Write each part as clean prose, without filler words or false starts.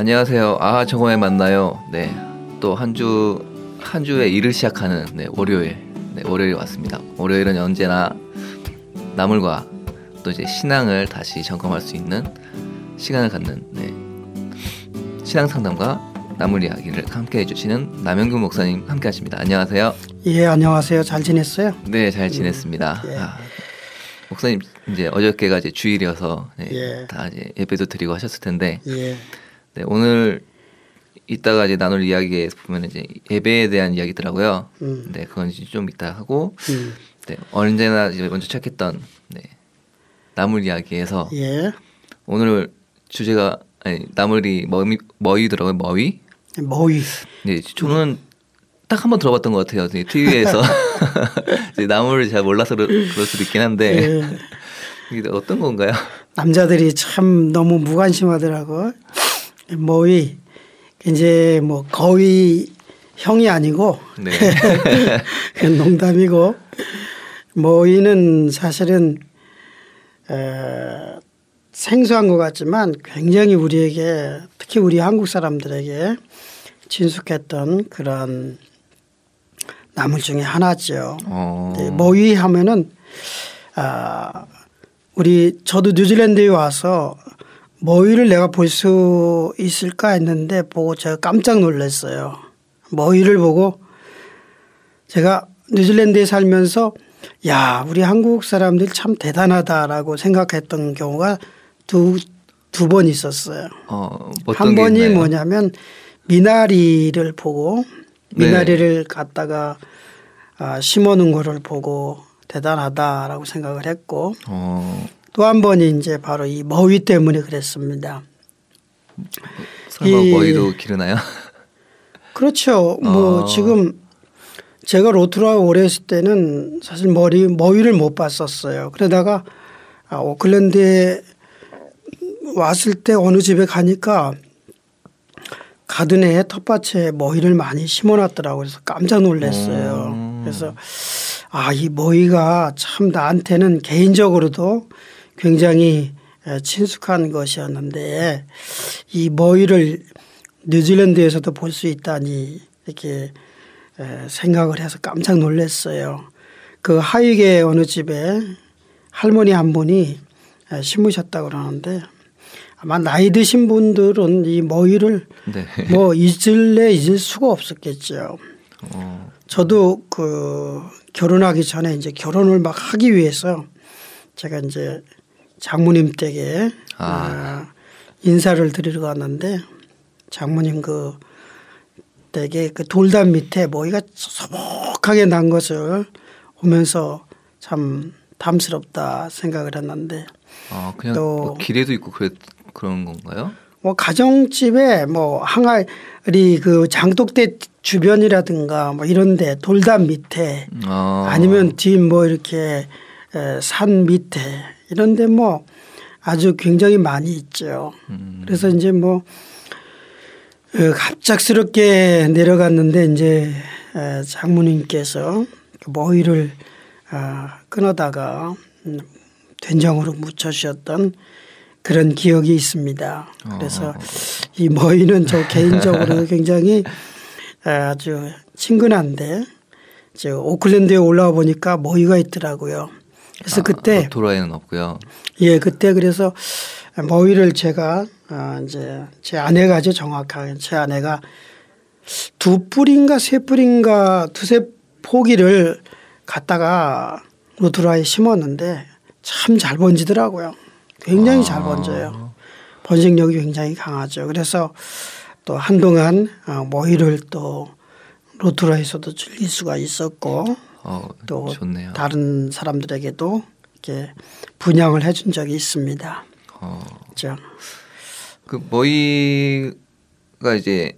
안녕하세요. 정오에 만나요. 네, 또 한 주의 일을 시작하는 월요일. 월요일 왔습니다. 월요일은 언제나 나물과 또 이제 신앙을 다시 점검할 수 있는 시간을 갖는 신앙 상담과 나물 이야기를 함께 해주시는 남영균 목사님 함께 하십니다. 안녕하세요. 예, 안녕하세요. 잘 지냈어요? 네, 잘 지냈습니다. 예. 목사님 이제 어저께가 이제 주일이어서 예. 다 이제 예배도 드리고 하셨을 텐데 예. 오늘 이따가 이제 나눌 이야기에 보면 이제 예배에 대한 이야기더라고요. 그건 이제 좀 이따 하고 언제나 이제 먼저 시작했던 나물 이야기에서 오늘 주제가 나물이 머위더라고요. 머위. 네, 저는 딱 한 번 들어봤던 것 같아요. TV에서 나물을 잘 몰라서 그럴 수도 있긴 한데 이게 어떤 건가요? 남자들이 참 너무 무관심하더라고. 머위 이제 뭐 거위 형이 아니고 농담이고 머위는 사실은 생소한 것 같지만 굉장히 우리에게 특히 우리 한국 사람들에게 친숙했던 그런 나물 중에 하나죠. 머위 하면은 저도 뉴질랜드에 와서 머위를 내가 볼 수 있을까 했는데 보고 제가 깜짝 놀랐어요. 머위를 보고 제가 뉴질랜드에 살면서 야, 우리 한국 사람들 참 대단하다라고 생각했던 경우가 두 번 있었어요. 한 번이 뭐냐면 미나리를 보고 미나리를 갖다가 심어놓은 거를 보고 대단하다라고 생각을 했고 또 한 번이 이제 바로 이 머위 때문에 그랬습니다. 설마 머위도 기르나요? 그렇죠. 뭐 지금 제가 로토루아 오래 있을 때는 사실 머위를 못 봤었어요. 그러다가 오클랜드에 왔을 때 어느 집에 가니까 가든에 텃밭에 머위를 많이 심어놨더라고요. 그래서 깜짝 놀랐어요. 그래서 이 머위가 참 나한테는 개인적으로도 굉장히 친숙한 것이었는데 이 머위를 뉴질랜드에서도 볼 수 있다니 이렇게 생각을 해서 깜짝 놀랐어요. 그 하익의 어느 집에 할머니 한 분이 심으셨다고 그러는데 아마 나이 드신 분들은 이 머위를 뭐 잊을 수가 없었겠죠. 저도 결혼하기 전에 이제 결혼을 막 하기 위해서 제가 이제 장모님 댁에 인사를 드리러 갔는데 장모님 댁에 돌담 밑에 머위가 소복하게 난 것을 보면서 참 담스럽다 생각을 했는데 그냥 또 길에도 있고 그런 건가요? 뭐 가정집에 뭐 항아리 장독대 주변이라든가 뭐 이런데 돌담 밑에 아니면 뒤 뭐 이렇게 산 밑에 이런데 뭐 아주 굉장히 많이 있죠. 그래서 이제 뭐 갑작스럽게 내려갔는데 이제 장모님께서 머위를 끊어다가 된장으로 무쳐주셨던 그런 기억이 있습니다. 그래서 이 머위는 저 개인적으로 굉장히 아주 친근한데 오클랜드에 올라와 보니까 머위가 있더라고요. 그래서 그때 로토루아에는 없고요. 예, 그때 그래서 머위를 제가 이제 제 아내가죠, 정확하게 제 아내가 2뿔인가 3뿔인가 두세 포기를 갖다가 로토루아에 심었는데 참 잘 번지더라고요. 굉장히 잘 번져요. 번식력이 굉장히 강하죠. 그래서 또 한동안 머위를 또 로토루아에서도 즐길 수가 있었고 또 좋네요. 다른 사람들에게도 이렇게 분양을 해준 적이 있습니다. 그렇죠. 그 머위가 이제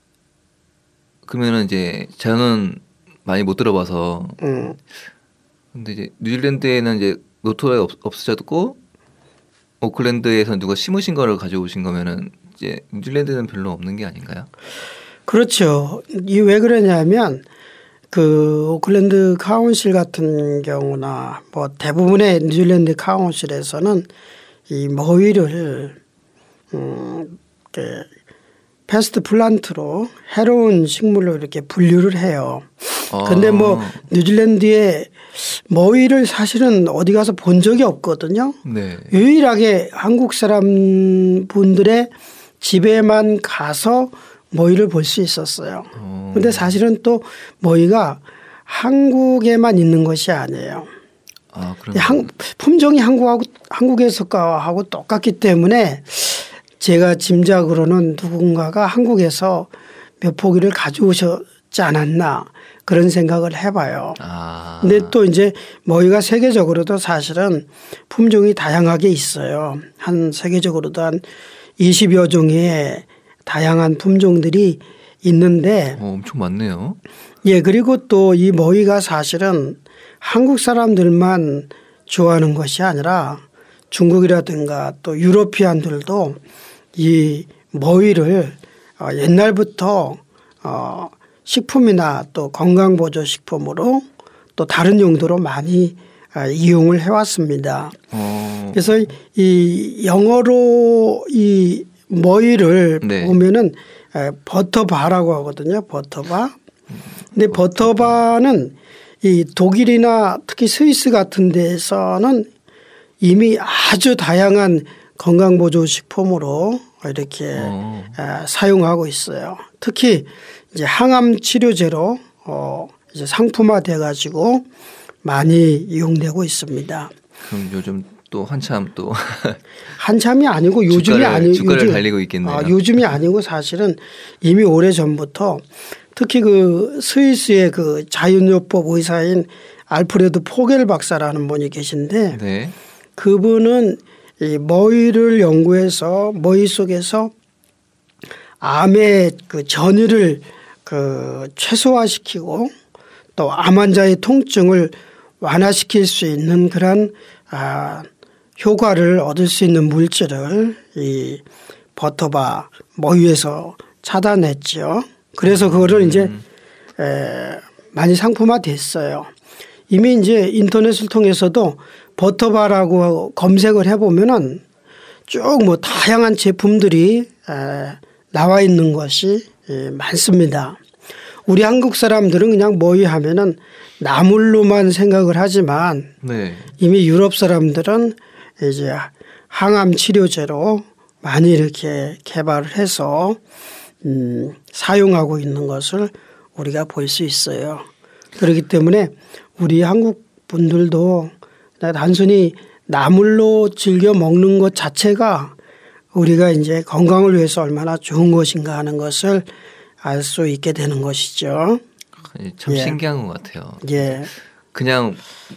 그러면은 이제 저는 많이 못 들어봐서 근데 이제 뉴질랜드에는 이제 로토루아에 없어졌고 오클랜드에서 누가 심으신 거를 가져오신 거면은 이제 뉴질랜드는 별로 없는 게 아닌가요? 그렇죠. 이 왜 그러냐면 오클랜드 카운실 같은 경우나 뭐 대부분의 뉴질랜드 카운실에서는 이 머위를 패스트 플란트로 해로운 식물로 이렇게 분류를 해요. 근데 뭐 뉴질랜드에 머위를 사실은 어디 가서 본 적이 없거든요. 네. 유일하게 한국 사람 분들의 집에만 가서 머위를 볼 수 있었어요. 근데 사실은 또 머위가 한국에만 있는 것이 아니에요. 품종이 한국에서하고 똑같기 때문에 제가 짐작으로는 누군가가 한국에서 몇 포기를 가져오셨지 않았나 그런 생각을 해봐요. 근데 또 이제 머위가 세계적으로도 사실은 품종이 다양하게 있어요. 한 세계적으로도 한 20여 종의 다양한 품종들이 있는데 엄청 많네요. 예, 그리고 또 이 머위가 사실은 한국 사람들만 좋아하는 것이 아니라 중국이라든가 또 유러피안들도 이 머위를 옛날부터 식품이나 또 건강보조식품으로 또 다른 용도로 많이 이용을 해왔습니다. 그래서 이 영어로 이 머위를 네. 보면은 버터바라고 하거든요. 버터바. 근데 버터바는 이 독일이나 특히 스위스 같은 데에서는 이미 아주 다양한 건강보조식품으로 이렇게 사용하고 있어요. 특히 이제 항암 치료제로 이제 상품화돼 가지고 많이 이용되고 있습니다. 그럼 요즘 또 한참 또 한참이 아니고 요즘이 아니고 주가를 달리고 있겠네요. 요즘이 아니고 사실은 이미 오래 전부터 특히 그 스위스의 그 자연요법 의사인 알프레드 포겔 박사라는 분이 계신데 네. 그분은 이 머위를 연구해서 머위 속에서 암의 그 전이를 그 최소화시키고 또 암 환자의 통증을 완화시킬 수 있는 그런 효과를 얻을 수 있는 물질을 이 버터바 머위에서 찾아냈죠. 그래서 그거를 이제 많이 상품화됐어요. 이미 이제 인터넷을 통해서도 버터바라고 검색을 해보면은 쭉 뭐 다양한 제품들이 나와 있는 것이 많습니다. 우리 한국 사람들은 그냥 머위 하면은 나물로만 생각을 하지만 네. 이미 유럽 사람들은 이제 항암 치료제로 많이 이렇게 개발을 해서 사용하고 있는 것을 우리가 볼 수 있어요. 그렇기 때문에 우리 한국 분들도 단순히 나물로 즐겨 먹는 것 자체가 우리가 이제 건강을 위해서 얼마나 좋은 것인가 하는 것을 알 수 있게 되는 것이죠. 참 신기한 것 같아요. 예. 그냥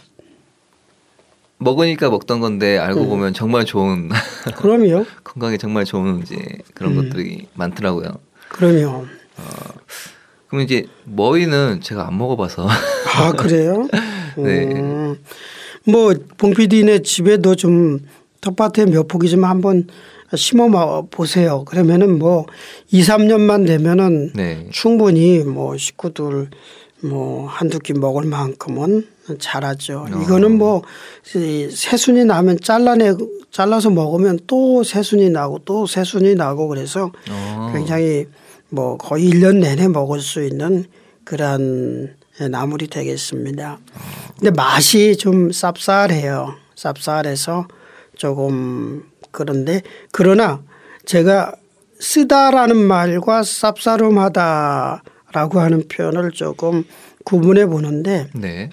먹으니까 먹던 건데 알고 보면 정말 좋은 그럼요. 건강에 정말 좋은 이제 그런 것들이 많더라고요. 그럼요. 그럼 이제 머위는 제가 안 먹어봐서. 아 그래요? 네. 뭐 봉 PD네 집에도 좀 텃밭에 몇 포기 좀 한번 심어 보세요. 그러면은 뭐 2, 3년만 되면은 네. 충분히 뭐 식구들 뭐 한두 끼 먹을 만큼은 자라죠. 이거는 뭐 새순이 나면 잘라서 먹으면 또 새순이 나고 또 새순이 나고 그래서 굉장히 뭐 거의 1년 내내 먹을 수 있는 그런 나물이 되겠습니다. 근데 맛이 좀 쌉쌀해요. 쌉쌀해서 조금 그런데 그러나 제가 쓰다라는 말과 쌉싸름하다라고 하는 표현을 조금 구분해 보는데 네.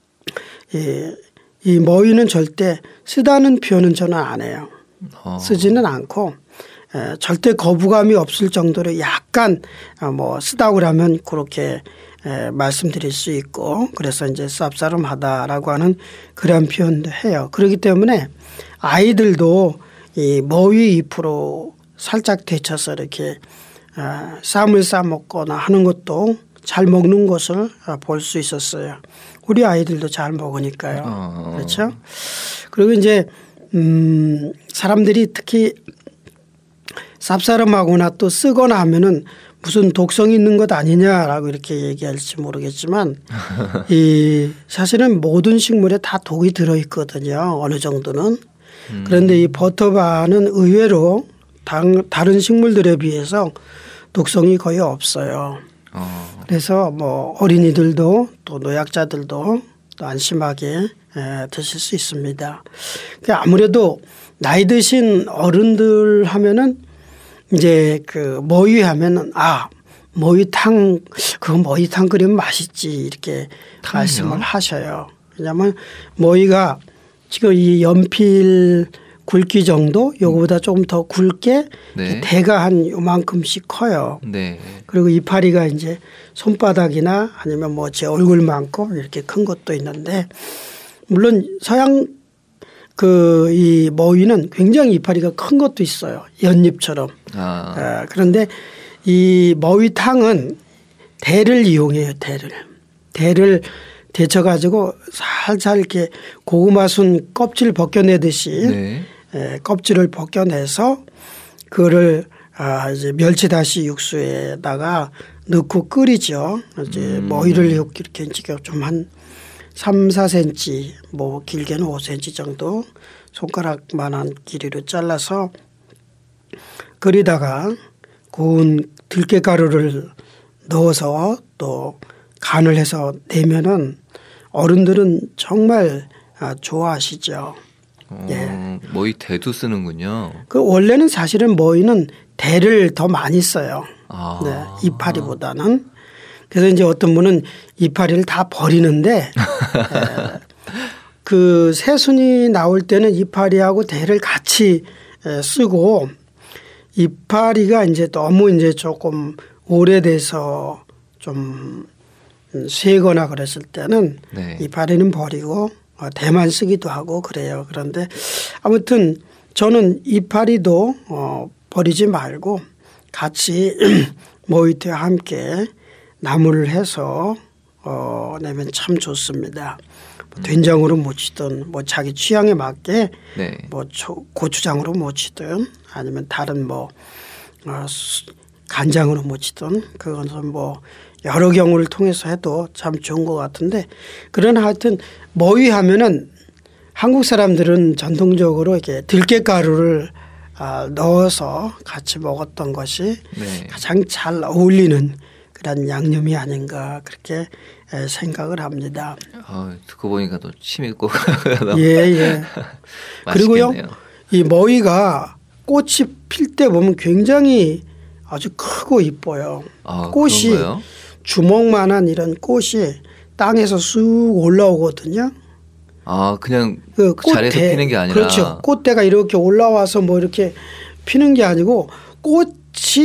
이 머위는 절대 쓰다는 표현은 저는 안 해요. 쓰지는 않고 절대 거부감이 없을 정도로 약간 뭐 쓰다고 하면 그렇게 말씀드릴 수 있고 그래서 이제 쌉싸름하다라고 하는 그런 표현도 해요. 그렇기 때문에 아이들도 이 머위 잎으로 살짝 데쳐서 이렇게 쌈을 싸 먹거나 하는 것도 잘 먹는 것을 볼 수 있었어요. 우리 아이들도 잘 먹으니까요. 그렇죠? 그리고 이제 사람들이 특히 쌉싸름하거나 또 쓰거나 하면은 무슨 독성이 있는 것 아니냐라고 이렇게 얘기할지 모르겠지만 이 사실은 모든 식물에 다 독이 들어있거든요. 어느 정도는. 그런데 이 버터바는 의외로 다른 식물들에 비해서 독성이 거의 없어요. 그래서 뭐 어린이들도 또 노약자들도 또 안심하게 드실 수 있습니다. 아무래도 나이 드신 어른들 하면은 이제 그 모이 하면은 모이탕 그거 모이탕 끓이면 맛있지 이렇게 탕이요? 말씀을 하셔요. 왜냐하면 모이가 지금 이 연필 굵기 정도 요거보다 조금 더 굵게 네. 대가 한 요만큼씩 커요. 네. 그리고 이파리가 이제 손바닥이나 아니면 뭐 제 얼굴만큼 이렇게 큰 것도 있는데 물론 서양 이 모이는 굉장히 이파리가 큰 것도 있어요. 연잎처럼. 그런데 이 모이탕은 대를 이용해요. 대를 데쳐가지고 살살 이렇게 고구마 순 껍질 벗겨내듯이 네. 껍질을 벗겨내서 그거를 이제 멸치다시 육수에다가 넣고 끓이죠. 이제 모이를 이렇게 좀 한 3, 4cm 뭐 길게는 5cm 정도 손가락만한 길이로 잘라서 끓이다가 구운 들깨가루를 넣어서 또 간을 해서 내면은 어른들은 정말 좋아하시죠. 예. 모이 대도 쓰는군요. 그 원래는 사실은 모이는 대를 더 많이 써요. 네, 이파리보다는. 그래서 이제 어떤 분은 이파리를 다 버리는데 그 새순이 나올 때는 이파리하고 대를 같이 쓰고 이파리가 이제 너무 이제 조금 오래돼서 좀 쇠거나 그랬을 때는 네. 이파리는 버리고 대만 쓰기도 하고 그래요. 그런데 아무튼 저는 이파리도 버리지 말고 같이 모이트와 함께 나물을 해서 내면 참 좋습니다. 된장으로 무치든 뭐 자기 취향에 맞게 네. 뭐 고추장으로 무치든 아니면 다른 뭐 간장으로 무치든 그것은 뭐 여러 경우를 통해서 해도 참 좋은 것 같은데 그러나 하여튼 모이 하면은 한국 사람들은 전통적으로 이렇게 들깨가루를 넣어서 같이 먹었던 것이 네. 가장 잘 어울리는 그런 양념이 아닌가 그렇게 생각을 합니다. 듣고 보니까 또 침이 꼭 예. 그리고요 이 모이가 꽃이 필 때 보면 굉장히 아주 크고 이뻐요. 꽃이 그런가요? 주먹만한 이런 꽃이 땅에서 쑥 올라오거든요. 그냥 그 자리에서 피는 게 아니라. 그렇죠. 꽃대가 이렇게 올라와서 뭐 이렇게 피는 게 아니고 꽃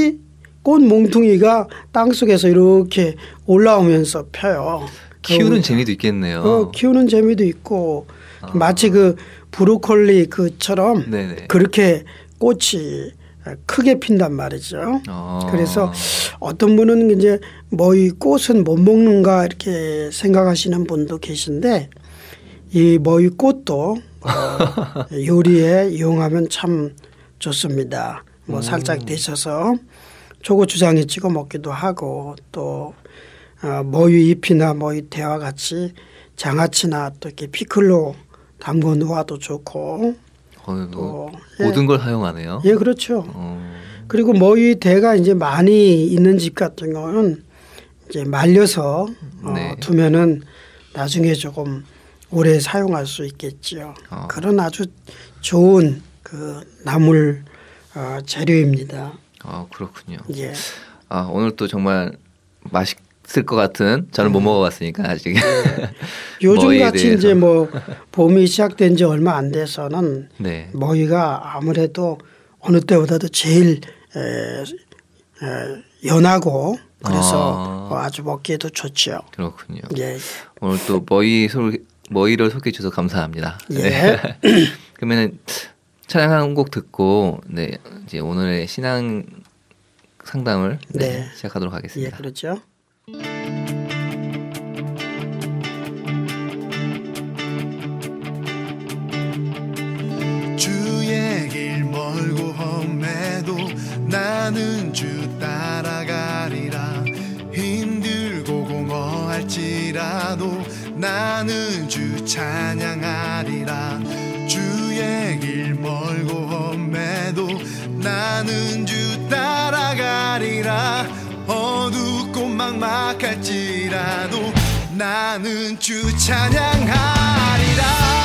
몽둥이가 땅 속에서 이렇게 올라오면서 펴요. 키우는 재미도 있겠네요. 키우는 재미도 있고 마치 그 브로콜리 그처럼 네네. 그렇게 꽃이 크게 핀단 말이죠. 그래서 어떤 분은 이제 뭐 이 꽃은 못 먹는가 이렇게 생각하시는 분도 계신데 이 모이 꽃도 요리에 이용하면 참 좋습니다. 뭐 살짝 데쳐서 초고추장에 찍어 먹기도 하고 또 모이 잎이나 모이 대와 같이 장아찌나 또 이렇게 피클로 담궈 놓아도 좋고 또 모든 걸 사용하네요. 예, 그렇죠. 그리고 모이 대가 이제 많이 있는 집 같은 경우는 이제 말려서 네. 두면은 나중에 조금 오래 사용할 수 있겠죠. 그런 아주 좋은 그 나물 재료입니다. 그렇군요. 예. 오늘 또 정말 맛있을 것 같은 저는 못 먹어봤으니까 아직. 네. 요즘 같이 이제 뭐 봄이 시작된 지 얼마 안 돼서는 네. 모이가 아무래도 어느 때보다도 제일 연하고 그래서 아주 먹기에도 좋죠. 그렇군요. 예. 오늘 또 모이를 소개해 주셔서 감사합니다. 예. 네. 그러면은 찬양 한 곡 듣고 네 이제 오늘의 신앙 상담을 네. 시작하도록 하겠습니다. 예, 그렇죠. 주의 길 멀고 험해도 나는 주 따라가리라. 힘들고 공허할지라도 나는 주 찬양하리라. 주의 길 멀고 험해도 나는 주 따라가리라. 막막할지라도 나는 주 찬양하리라.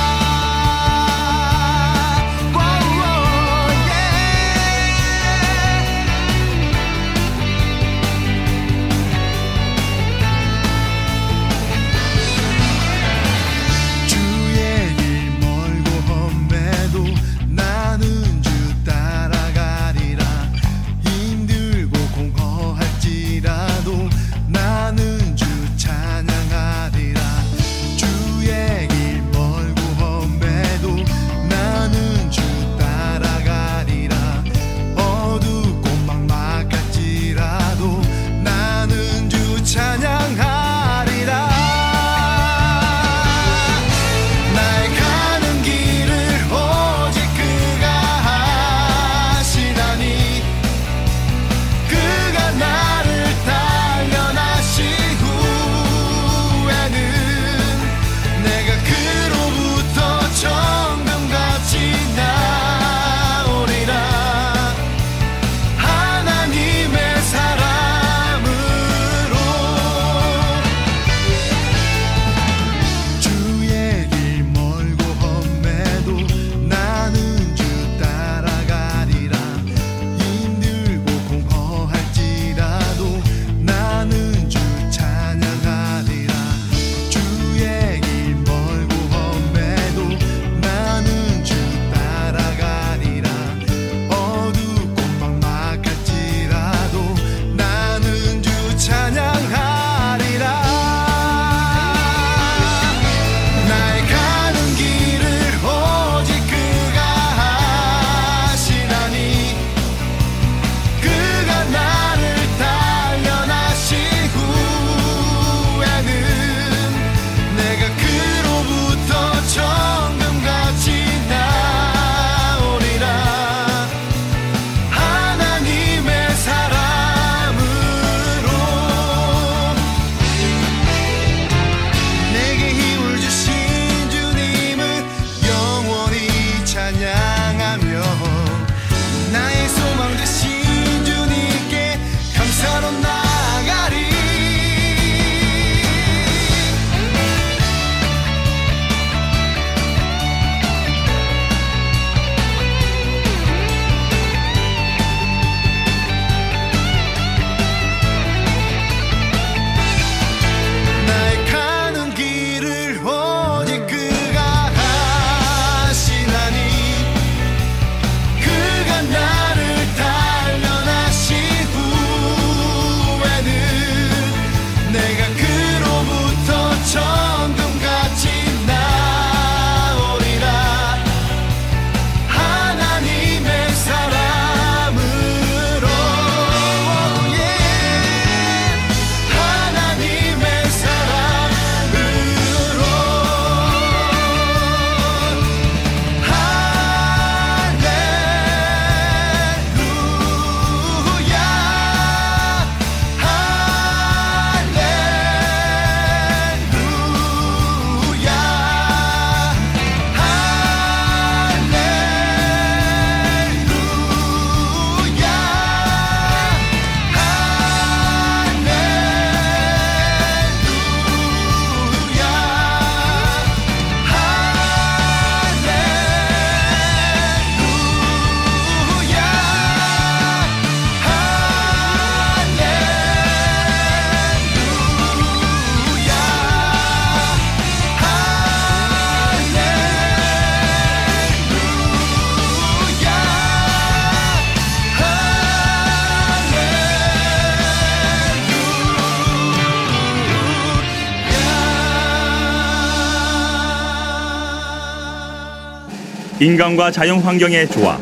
인간과 자연 환경의 조화,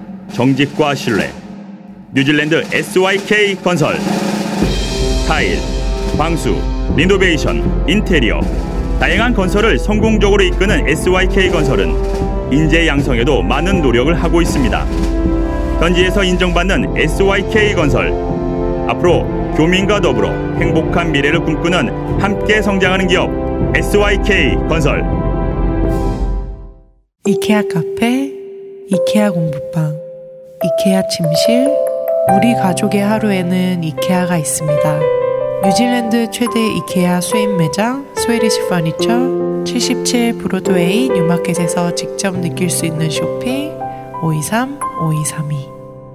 정직과 신뢰. 뉴질랜드 SYK 건설. 타일, 방수, 리노베이션, 인테리어. 다양한 건설을 성공적으로 이끄는 SYK 건설은 인재 양성에도 많은 노력을 하고 있습니다. 현지에서 인정받는 SYK 건설. 앞으로 교민과 더불어 행복한 미래를 꿈꾸는 함께 성장하는 기업 SYK 건설. 이케아 카페, 이케아 공부방, 이케아 침실. 우리 가족의 하루에는 이케아가 있습니다. 뉴질랜드 최대 이케아 수입 매장 스웨디시 퍼니처 77 브로드웨이 뉴마켓에서 직접 느낄 수 있는 쇼핑 523-5232.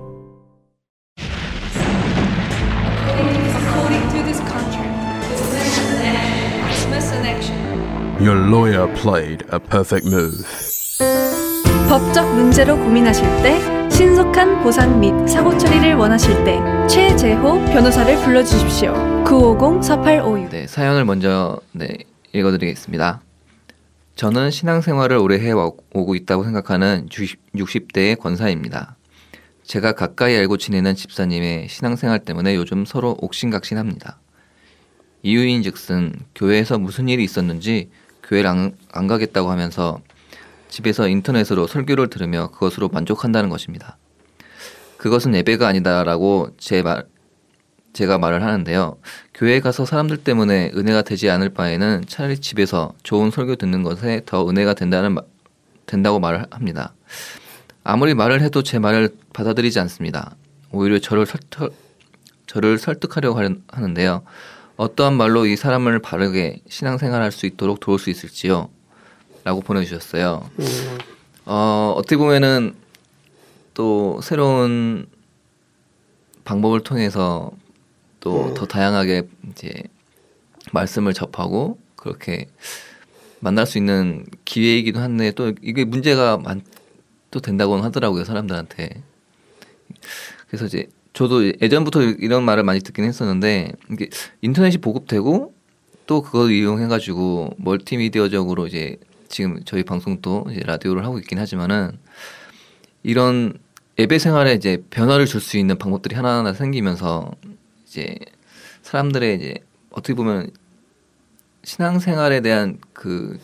According to this contract, dismiss an action. Your lawyer played a perfect move. 법적 문제로 고민하실 때, 신속한 보상 및 사고 처리를 원하실 때 최재호 변호사를 불러주십시오. 950-4856. 네, 사연을 먼저 읽어드리겠습니다. 저는 신앙생활을 오래 해오고 있다고 생각하는 60대의 권사입니다. 제가 가까이 알고 지내는 집사님의 신앙생활 때문에 요즘 서로 옥신각신합니다. 이유인즉슨 교회에서 무슨 일이 있었는지 교회를 안 가겠다고 하면서 집에서 인터넷으로 설교를 들으며 그것으로 만족한다는 것입니다. 그것은 예배가 아니다라고 제가 말을 하는데요. 교회에 가서 사람들 때문에 은혜가 되지 않을 바에는 차라리 집에서 좋은 설교 듣는 것에 더 은혜가 된다고 말을 합니다. 아무리 말을 해도 제 말을 받아들이지 않습니다. 오히려 저를 설득하려고 하는데요. 어떠한 말로 이 사람을 바르게 신앙생활할 수 있도록 도울 수 있을지요? 라고 보내주셨어요. 어떻게 보면은 또 새로운 방법을 통해서 또 더 다양하게 이제 말씀을 접하고 그렇게 만날 수 있는 기회이기도 한데 또 이게 문제가 또 된다고는 하더라고요, 사람들한테. 그래서 이제 저도 예전부터 이런 말을 많이 듣긴 했었는데 이게 인터넷이 보급되고 또 그걸 이용해가지고 멀티미디어적으로 이제 지금 저희 방송도 이제 라디오를 하고 있긴 하지만은 이런 예배 생활에 이제 변화를 줄 수 있는 방법들이 하나하나 생기면서 이제 사람들의 이제 어떻게 보면 신앙생활에 대한 그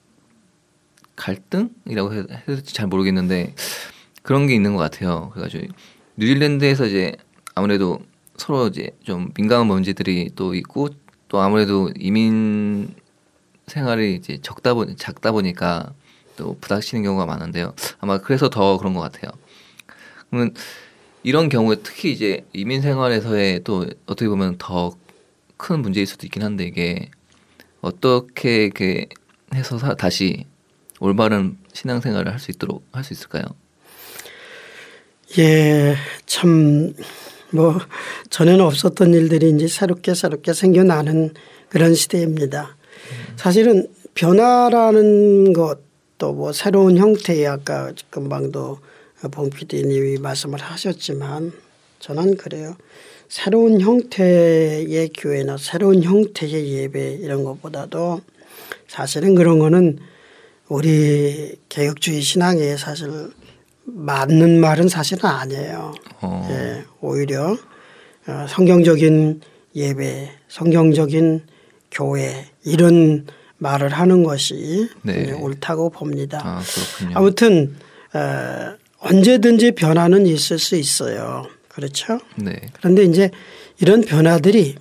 갈등이라고 해야 될지 잘 모르겠는데 그런 게 있는 것 같아요. 그래가지고 뉴질랜드에서 이제 아무래도 서로 이제 좀 민감한 문제들이 또 있고 또 아무래도 이민 생활이 이제 작다 보니까 또 부닥치는 경우가 많은데요. 아마 그래서 더 그런 것 같아요. 그러면 이런 경우에 특히 이제 이민 생활에서의 또 어떻게 보면 더 큰 문제일 수도 있긴 한데 이게 어떻게 이렇게 해서 다시 올바른 신앙생활을 할 수 있을까요? 예, 참 뭐 전에는 없었던 일들이 이제 새롭게 생겨나는 그런 시대입니다. 사실은 변화라는 것도 뭐 새로운 형태의 아까 금방도 봉 PD님이 말씀을 하셨지만 저는 그래요. 새로운 형태의 교회나 새로운 형태의 예배 이런 것보다도 사실은 그런 거는 우리 개혁주의 신앙에 사실 맞는 말은 사실은 아니에요. 예, 오히려 성경적인 예배, 성경적인 교회 이런 말을 하는 것이 네. 옳다고 봅니다. 그렇군요. 아무튼 언제든지 변화는 있을 수 있어요. 그렇죠? 네. 그런데 이제 이런 변화들이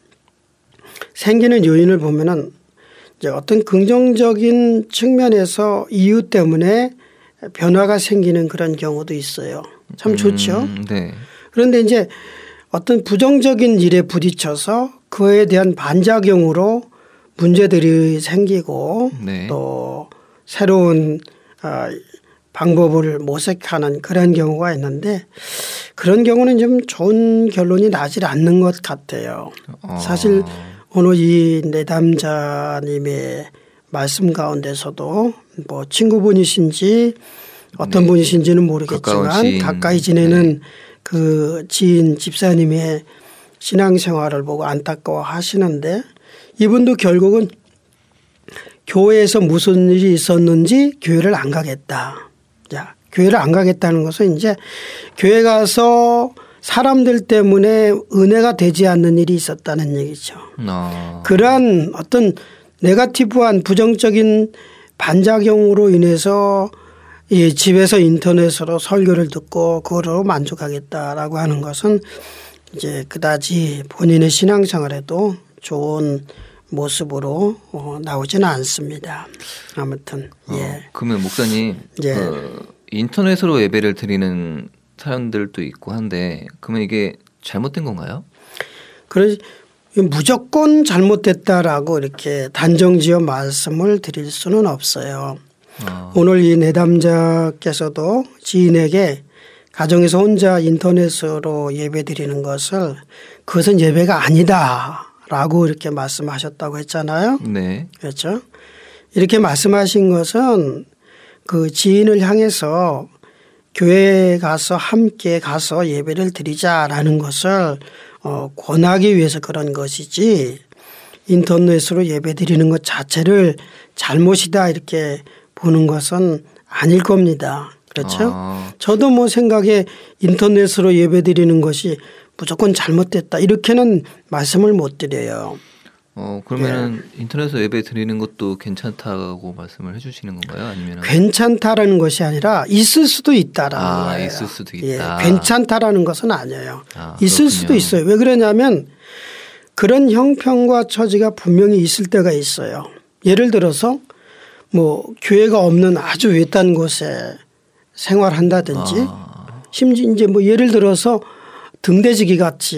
생기는 요인을 보면은 이제 어떤 긍정적인 측면에서 이유 때문에 변화가 생기는 그런 경우도 있어요. 참 좋죠. 네. 그런데 이제 어떤 부정적인 일에 부딪혀서 그에 대한 반작용으로 문제들이 생기고 네. 또 새로운 방법을 모색하는 그런 경우가 있는데 그런 경우는 좀 좋은 결론이 나질 않는 것 같아요. 사실 오늘 이 내담자님의 말씀 가운데서도 뭐 친구분이신지 어떤 분이신지는 모르겠지만 가까이 지내는 네. 그 지인 집사님의 신앙생활을 보고 안타까워 하시는데 이분도 결국은 교회에서 무슨 일이 있었는지 교회를 안 가겠다. 자, 교회를 안 가겠다는 것은 이제 교회 가서 사람들 때문에 은혜가 되지 않는 일이 있었다는 얘기죠. 그러한 어떤 네거티브한 부정적인 반작용으로 인해서 이 집에서 인터넷으로 설교를 듣고 그거로 만족하겠다라고 하는 것은 이제 그다지 본인의 신앙생활에도 좋은 모습으로 나오지는 않습니다. 아무튼 예. 그러면 목사님 예. 인터넷으로 예배를 드리는 사람들도 있고 한데 그러면 이게 잘못된 건가요? 그래 무조건 잘못됐다라고 이렇게 단정지어 말씀을 드릴 수는 없어요. 오늘 이 내담자께서도 지인에게 가정에서 혼자 인터넷으로 예배 드리는 것을 그것은 예배가 아니다라고 이렇게 말씀하셨다고 했잖아요. 네. 그렇죠. 이렇게 말씀하신 것은 그 지인을 향해서 교회에 가서 함께 가서 예배를 드리자라는 것을 권하기 위해서 그런 것이지 인터넷으로 예배 드리는 것 자체를 잘못이다 이렇게 보는 것은 아닐 겁니다. 그렇죠. 저도 뭐 생각에 인터넷으로 예배 드리는 것이 무조건 잘못됐다 이렇게는 말씀을 못 드려요. 그러면은 인터넷에서 예배 드리는 것도 괜찮다고 말씀을 해주시는 건가요? 아니면 괜찮다라는 것이 아니라 있을 수도 있다라는 거예요. 있을 수도 있다. 괜찮다라는 것은 아니에요. 있을 그렇군요. 수도 있어요. 왜 그러냐면 그런 형편과 처지가 분명히 있을 때가 있어요. 예를 들어서 뭐 교회가 없는 아주 외딴 곳에 생활한다든지 심지어 이제 뭐 예를 들어서 등대지기 같이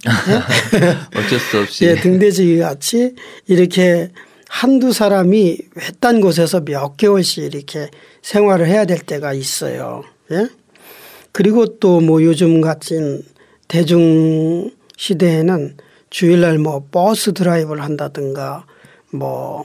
어쩔 수 없이 예, 등대지기 같이 이렇게 한두 사람이 외딴 곳에서 몇 개월씩 이렇게 생활을 해야 될 때가 있어요. 예? 그리고 또 뭐 요즘 같은 대중 시대에는 주일날 뭐 버스 드라이브를 한다든가 뭐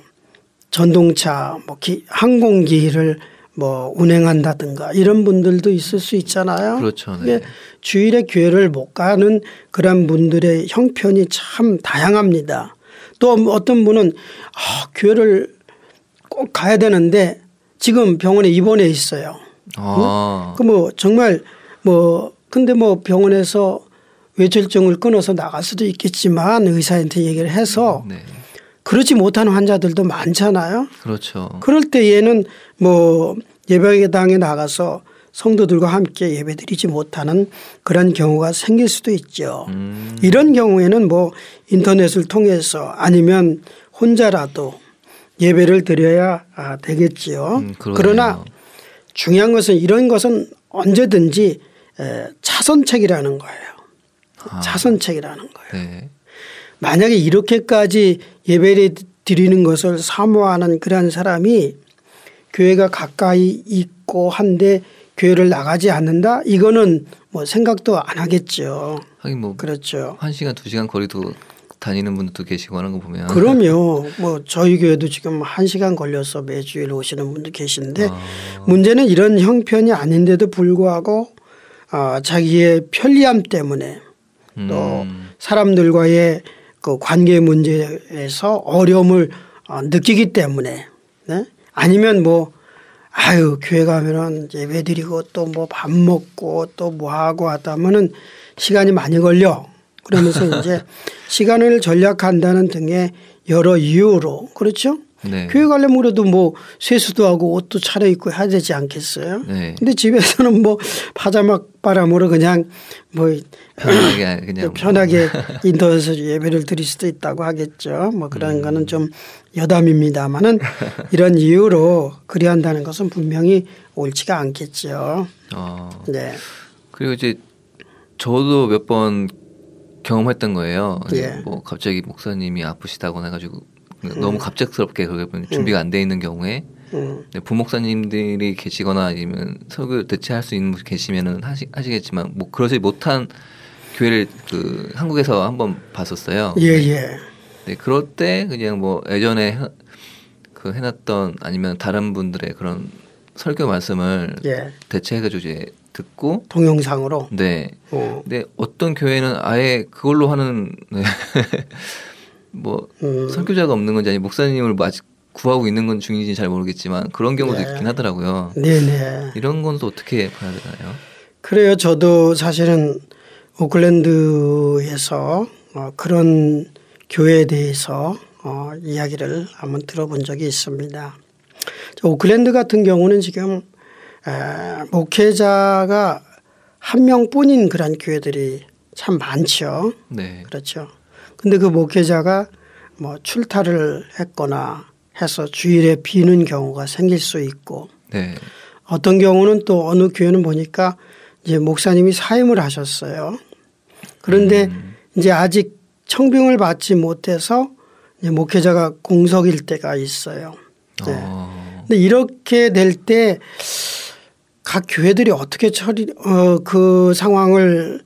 전동차 뭐 항공기를 뭐 운행한다든가 이런 분들도 있을 수 있잖아요. 그렇죠. 네. 주일에 교회를 못 가는 그런 분들의 형편이 참 다양합니다. 또 어떤 분은 교회를 꼭 가야 되는데 지금 병원에 입원해 있어요. 그 뭐 정말 뭐 근데 뭐 병원에서 외출증을 끊어서 나갈 수도 있겠지만 의사한테 얘기를 해서 네. 그렇지 못한 환자들도 많잖아요. 그렇죠. 그럴 때 얘는 뭐 예배당에 나가서 성도들과 함께 예배드리지 못하는 그런 경우가 생길 수도 있죠. 이런 경우에는 뭐 인터넷을 통해서 아니면 혼자라도 예배를 드려야 되겠지요. 그러나 중요한 것은 이런 것은 언제든지 차선책이라는 거예요. 차선책이라는 거예요. 네. 만약에 이렇게까지 예배를 드리는 것을 사모하는 그런 사람이 교회가 가까이 있고 한데 교회를 나가지 않는다? 이거는 뭐 생각도 안 하겠죠. 하긴 뭐 그렇죠. 1시간 2시간 거리도 다니는 분들도 계시고 하는 거 보면 그럼요. 뭐 저희 교회도 지금 1시간 걸려서 매주일 오시는 분도 계신데 문제는 이런 형편이 아닌데도 불구하고 자기의 편리함 때문에 또 사람들과의 그 관계 문제에서 어려움을 느끼기 때문에 네? 아니면 뭐 교회 가면은 예배 드리고 또 뭐 밥 먹고 또 뭐 하고 하다 하면은 시간이 많이 걸려. 그러면서 이제 시간을 절약한다는 등의 여러 이유로 그렇죠. 네. 교회 가려면 그래도 뭐 세수도 하고 옷도 차려입고 해야 되지 않겠어요. 네. 근데 집에서는 뭐 파자마 바람으로 그냥 뭐 편하게 인터넷에서 예배를 드릴 수도 있다고 하겠죠. 뭐 그런 거는 좀 여담입니다만은 이런 이유로 그리한다는 것은 분명히 옳지가 않겠죠. 네. 그리고 이제 저도 몇 번 경험했던 거예요. 예. 뭐 갑자기 목사님이 아프시다거나 해가지고 너무 갑작스럽게 그렇게 준비가 안 돼 있는 경우에 부목사님들이 계시거나 아니면 설교 대체할 수 있는 분이 계시면은 하시겠지만 뭐 그러지 못한 교회를 그 한국에서 한번 봤었어요. 예예. 네, 그럴 때 그냥 뭐 예전에 그 해놨던 아니면 다른 분들의 그런 설교 말씀을 대체해가지고 이제 듣고 동영상으로. 네. 근데 어떤 교회는 아예 그걸로 하는 뭐 설교자가 없는 건지 아니 목사님을 뭐 아직 구하고 있는 건 중인지 잘 모르겠지만 그런 경우도 있긴 하더라고요. 네네. 이런 건 또 어떻게 봐야 되나요? 그래요. 저도 사실은 오클랜드에서 그런 교회에 대해서 이야기를 한번 들어본 적이 있습니다. 오클랜드 같은 경우는 지금 목회자가 한 명뿐인 그런 교회들이 참 많죠. 네. 그렇죠. 근데 그 목회자가 뭐 출타를 했거나 해서 주일에 비는 경우가 생길 수 있고 네. 어떤 경우는 또 어느 교회는 보니까 이제 목사님이 사임을 하셨어요. 그런데 이제 아직 청빙을 받지 못해서 이제 목회자가 공석일 때가 있어요. 네. 근데 이렇게 될 때 각 교회들이 어떻게 그 상황을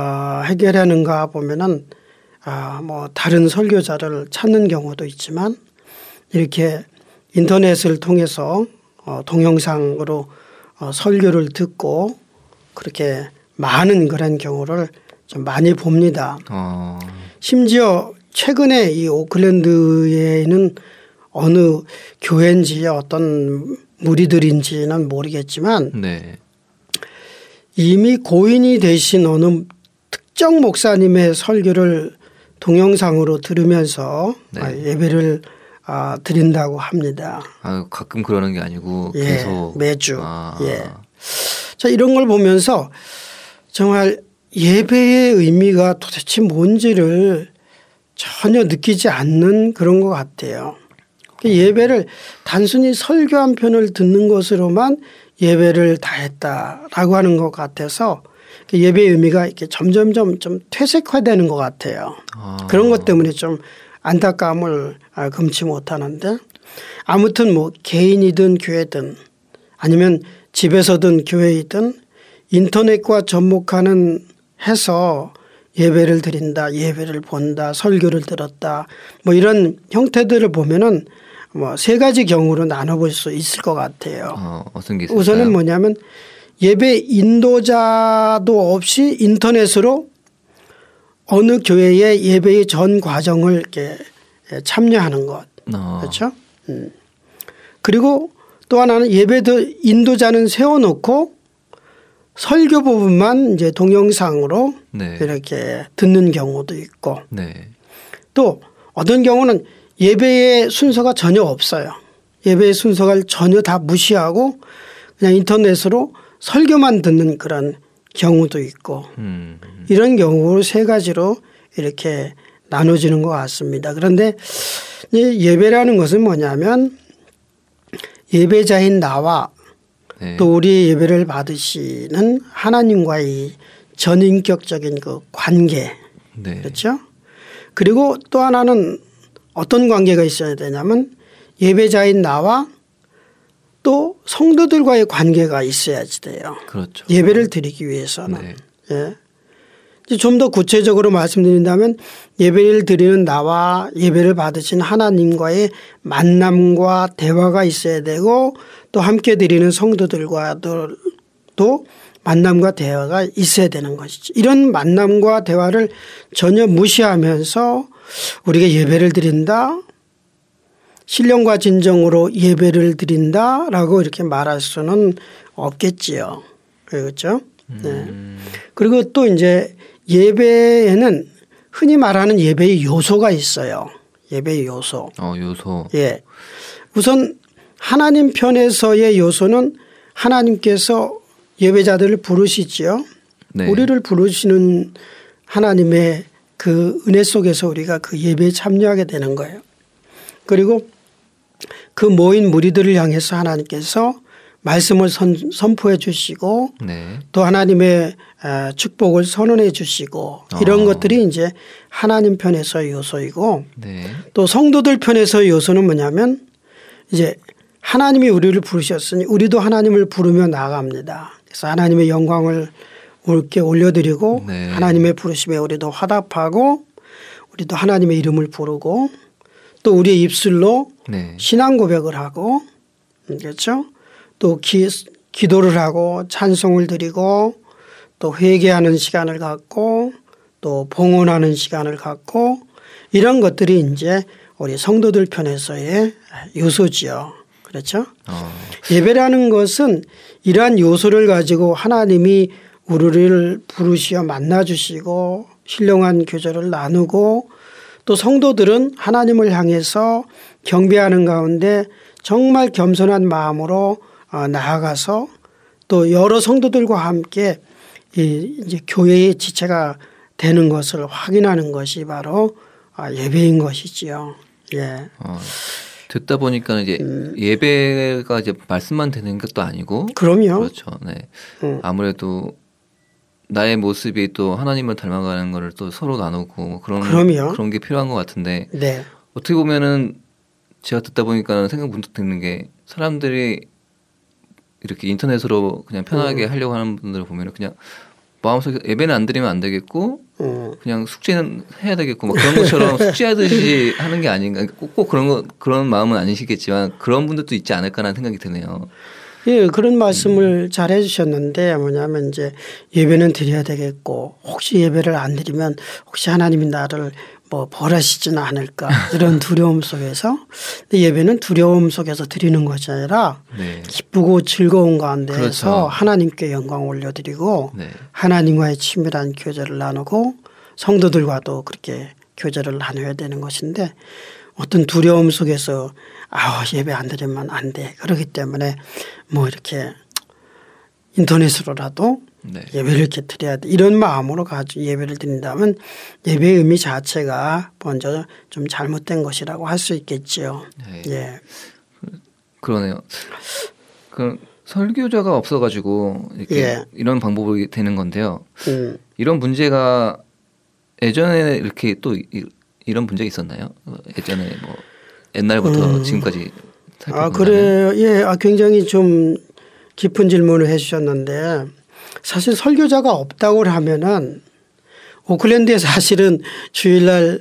해결하는가 보면은 뭐 다른 설교자를 찾는 경우도 있지만 이렇게 인터넷을 통해서 동영상으로 설교를 듣고 그렇게 많은 그런 경우를 좀 많이 봅니다. 심지어 최근에 이 오클랜드에는 어느 교회인지 어떤 무리들인지는 모르겠지만 네. 이미 고인이 되신 어느 특정 목사님의 설교를 동영상으로 들으면서 네. 예배를 드린다고 합니다. 가끔 그러는 게 아니고 예, 계속 매주. 예. 자, 이런 걸 보면서 정말 예배의 의미가 도대체 뭔지를 전혀 느끼지 않는 그런 것 같아요. 예배를 단순히 설교 한 편을 듣는 것으로만 예배를 다 했다라고 하는 것 같아서 예배의 의미가 이렇게 점점점 좀 퇴색화되는 것 같아요. 그런 것 때문에 좀 안타까움을 금치 못하는데 아무튼 뭐 개인이든 교회든 아니면 집에서든 교회이든 인터넷과 접목하는 해서 예배를 드린다, 예배를 본다, 설교를 들었다 뭐 이런 형태들을 보면은 뭐 세 가지 경우로 나눠볼 수 있을 것 같아요. 어떤 게 있을까요? 우선은 뭐냐면 예배 인도자도 없이 인터넷으로 어느 교회의 예배의 전 과정을 이렇게 참여하는 것. 그렇죠? 그리고 또 하나는 예배도 인도자는 세워놓고 설교 부분만 이제 동영상으로 네. 이렇게 듣는 경우도 있고 네. 또 어떤 경우는 예배의 순서가 전혀 없어요. 예배의 순서가 전혀 다 무시하고 그냥 인터넷으로 설교만 듣는 그런 경우도 있고 이런 경우로 세 가지로 이렇게 나눠지는 것 같습니다. 그런데 예배라는 것은 뭐냐면 예배자인 나와 네. 또 우리 예배를 받으시는 하나님과의 전인격적인 그 관계 네. 그렇죠? 그리고 또 하나는 어떤 관계가 있어야 되냐면 예배자인 나와 또 성도들과의 관계가 있어야지 돼요. 그렇죠. 예배를 드리기 위해서는. 네. 예. 좀 더 구체적으로 말씀드린다면 예배를 드리는 나와 예배를 받으신 하나님과의 만남과 대화가 있어야 되고 또 함께 드리는 성도들과도 만남과 대화가 있어야 되는 것이죠. 이런 만남과 대화를 전혀 무시하면서 우리가 예배를 드린다. 신령과 진정으로 예배를 드린다라고 이렇게 말할 수는 없겠지요. 그렇죠? 네. 그리고 또 이제 예배에는 흔히 말하는 예배의 요소가 있어요. 예배의 요소. 요소. 예. 우선 하나님 편에서의 요소는 하나님께서 예배자들을 부르시지요. 네. 우리를 부르시는 하나님의 그 은혜 속에서 우리가 그 예배에 참여하게 되는 거예요. 그리고 그 모인 무리들을 향해서 하나님께서 말씀을 선포해 주시고 네. 또 하나님의 축복을 선언해 주시고 이런 것들이 이제 하나님 편에서의 요소이고 네. 또 성도들 편에서의 요소는 뭐냐면 이제 하나님이 우리를 부르셨으니 우리도 하나님을 부르며 나아갑니다. 그래서 하나님의 영광을 이렇게 올려드리고 네. 하나님의 부르심에 우리도 화답하고 우리도 하나님의 이름을 부르고 또 우리의 입술로 네. 신앙 고백을 하고 그렇죠. 또 기도를 하고 찬송을 드리고 또 회개하는 시간을 갖고 또 봉헌하는 시간을 갖고 이런 것들이 이제 우리 성도들 편에서의 요소지요. 그렇죠. 예배라는 것은 이러한 요소를 가지고 하나님이 우리를 부르시어 만나주시고 신령한 교제를 나누고 또 성도들은 하나님을 향해서 경배하는 가운데 정말 겸손한 마음으로 나아가서 또 여러 성도들과 함께 이제 교회의 지체가 되는 것을 확인하는 것이 바로 예배인 것이지요. 예. 듣다 보니까 이제 예배가 이제 말씀만 되는 것도 아니고 그럼요. 그렇죠. 네. 아무래도 나의 모습이 또 하나님을 닮아가는 거를 또 서로 나누고 그런 게 필요한 것 같은데 네. 어떻게 보면은 제가 듣다 보니까 생각 문득 드는 게 사람들이 이렇게 인터넷으로 그냥 편하게 하려고 하는 분들을 보면 그냥 마음속에 예배는 안 드리면 안 되겠고 그냥 숙제는 해야 되겠고 막 그런 것처럼 숙제하듯이 하는 게 아닌가. 꼭 그런 마음은 아니시겠지만 그런 분들도 있지 않을까라는 생각이 드네요. 예, 그런 말씀을 잘 해주셨는데 뭐냐면 이제 예배는 드려야 되겠고 혹시 예배를 안 드리면 혹시 하나님이 나를 뭐 벌하시지는 않을까 이런 두려움 속에서 예배는 두려움 속에서 드리는 것이 아니라 네. 기쁘고 즐거운 가운데에서 그렇죠. 하나님께 영광 올려드리고 네. 하나님과의 친밀한 교제를 나누고 성도들과도 그렇게 교제를 나눠야 되는 것인데 어떤 두려움 속에서 예배 안 드리면 안 돼. 그렇기 때문에 뭐 이렇게 인터넷으로라도 네. 예배를 이렇게 드려야 돼. 이런 마음으로 가지고 예배를 드린다면 예배의 의미 자체가 먼저 좀 잘못된 것이라고 할 수 있겠지요. 네. 예. 그러네요. 그 설교자가 없어가지고 이렇게 예. 이런 방법이 되는 건데요. 이런 문제가 예전에 이렇게 또 이런 문제가 있었나요? 예전에 뭐 옛날부터 지금까지 살펴보면 그래요. 예, 굉장히 좀 깊은 질문을 해주셨는데 사실 설교자가 없다고 하면은 오클랜드에 사실은 주일날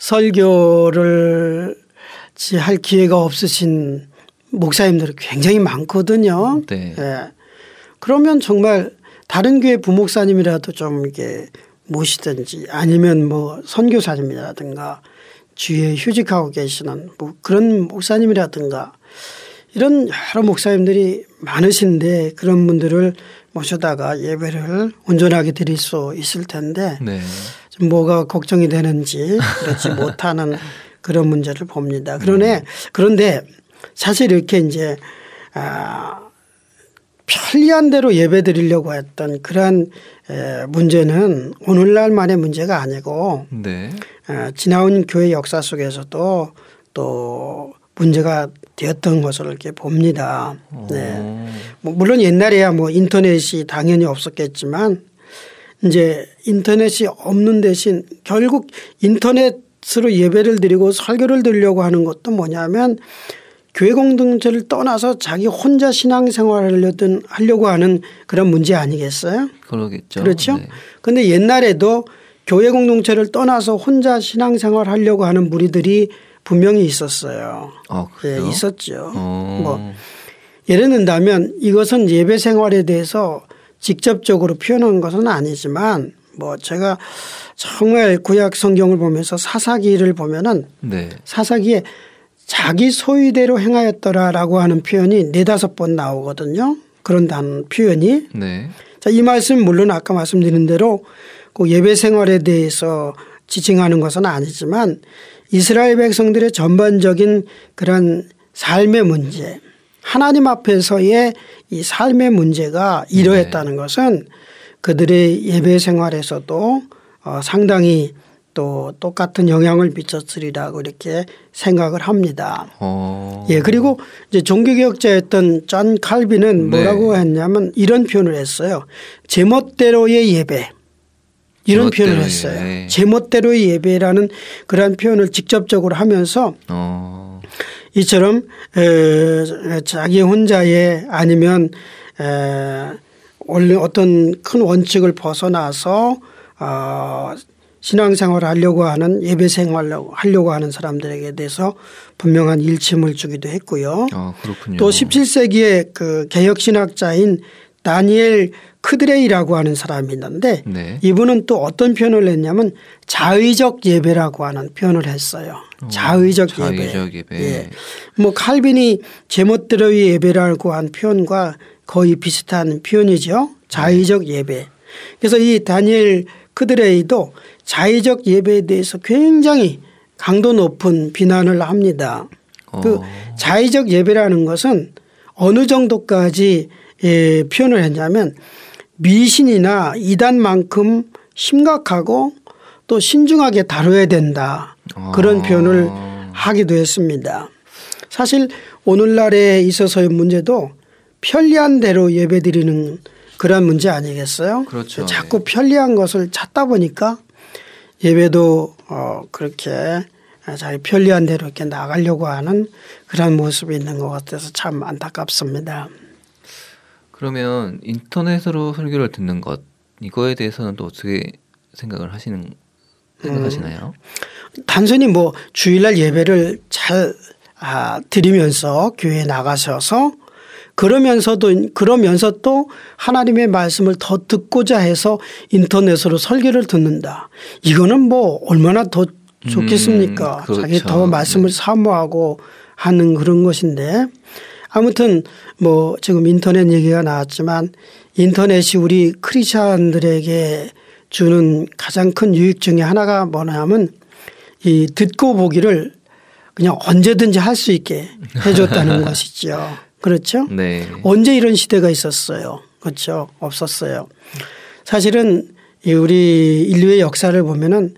설교를 할 기회가 없으신 목사님들이 굉장히 많거든요. 네. 예. 그러면 정말 다른 교회 부목사님이라도 좀 이렇게 모시든지 아니면 뭐 선교사님이라든가 주위에 휴직하고 계시는 뭐 그런 목사님이라든가 이런 여러 목사님들이 많으신데 그런 분들을 모셔다가 예배를 온전하게 드릴 수 있을 텐데 네. 좀 뭐가 걱정이 되는지 그렇지 못하는 그런 문제를 봅니다. 그런데 사실 이렇게 이제 편리한 대로 예배 드리려고 했던 그러한 문제는 오늘날만의 문제가 아니고 네. 지나온 교회 역사 속에서도 또 문제가 되었던 것을 이렇게 봅니다. 네. 물론 옛날에야 뭐 인터넷이 당연히 없었겠지만 이제 인터넷이 없는 대신 결국 인터넷으로 예배를 드리고 설교를 드리려고 하는 것도 뭐냐면 교회 공동체를 떠나서 자기 혼자 신앙생활을 하려고 하는 그런 문제 아니겠어요? 그러겠죠. 그렇죠. 네. 그런데 옛날에도 교회 공동체를 떠나서 혼자 신앙생활 하려고 하는 무리들이 분명히 있었어요. 그래요? 예, 있었죠. 뭐 예를 든다면 이것은 예배 생활에 대해서 직접적으로 표현한 것은 아니지만 뭐 제가 정말 구약 성경을 보면서 사사기를 보면은 네. 사사기에 자기 소유대로 행하였더라라고 하는 표현이 4-5번 나오거든요. 그런 표현이. 네. 자, 이 말씀 물론 아까 말씀드린 대로 그 예배 생활에 대해서 지칭하는 것은 아니지만 이스라엘 백성들의 전반적인 그런 삶의 문제 하나님 앞에서의 이 삶의 문제가 이러했다는 것은 그들의 예배 생활에서도 상당히 또 똑같은 영향을 미쳤으리라고 이렇게 생각을 합니다. 예, 그리고 이제 종교개혁자였던 존 칼빈은 뭐라고 했냐면 이런 표현을 했어요. 제멋대로의 예배. 이런 표현을 했어요. 예. 제멋대로의 예배라는 그러한 표현을 직접적으로 하면서 이처럼 자기 혼자의 아니면 원래 어떤 큰 원칙을 벗어나서 신앙생활을 하려고 하는 예배 생활을 하려고 하는 사람들에게 대해서 분명한 일침을 주기도 했고요. 그렇군요. 또 17세기의 그 개혁신학자인 다니엘 크드레이라고 하는 사람이 있는데 네. 이분은 또 어떤 표현을 했냐면 자의적 예배라고 하는 표현을 했어요. 자의적 예배. 예. 뭐 칼빈이 제멋대로의 예배라고 한 표현과 거의 비슷한 표현이죠. 자의적 예배. 그래서 이 다니엘 크드레이도 자의적 예배에 대해서 굉장히 강도 높은 비난을 합니다. 그 자의적 예배라는 것은 어느 정도까지 표현을 했냐면 미신이나 이단만큼 심각하고 또 신중하게 다뤄야 된다. 그런 표현을 하기도 했습니다. 사실 오늘날에 있어서의 문제도 편리한 대로 예배드리는 그런 문제 아니겠어요? 그렇죠. 자꾸 편리한 것을 찾다 보니까 예배도 그렇게 자기 편리한 대로 이렇게 나가려고 하는 그런 모습이 있는 것 같아서 참 안타깝습니다. 그러면 인터넷으로 설교를 듣는 것 이거에 대해서는 또 어떻게 생각하시나요? 단순히 뭐 주일날 예배를 잘 드리면서 교회에 나가셔서 그러면서 또 하나님의 말씀을 더 듣고자 해서 인터넷으로 설교를 듣는다. 이거는 뭐 얼마나 더 좋겠습니까? 그렇죠. 자기 더 말씀을 사모하고 하는 그런 것인데 아무튼 뭐 지금 인터넷 얘기가 나왔지만 인터넷이 우리 크리스찬들에게 주는 가장 큰 유익 중에 하나가 뭐냐면 이 듣고 보기를 그냥 언제든지 할 수 있게 해줬다는 것이죠. 그렇죠? 네. 언제 이런 시대가 있었어요? 그렇죠? 없었어요. 사실은 우리 인류의 역사를 보면은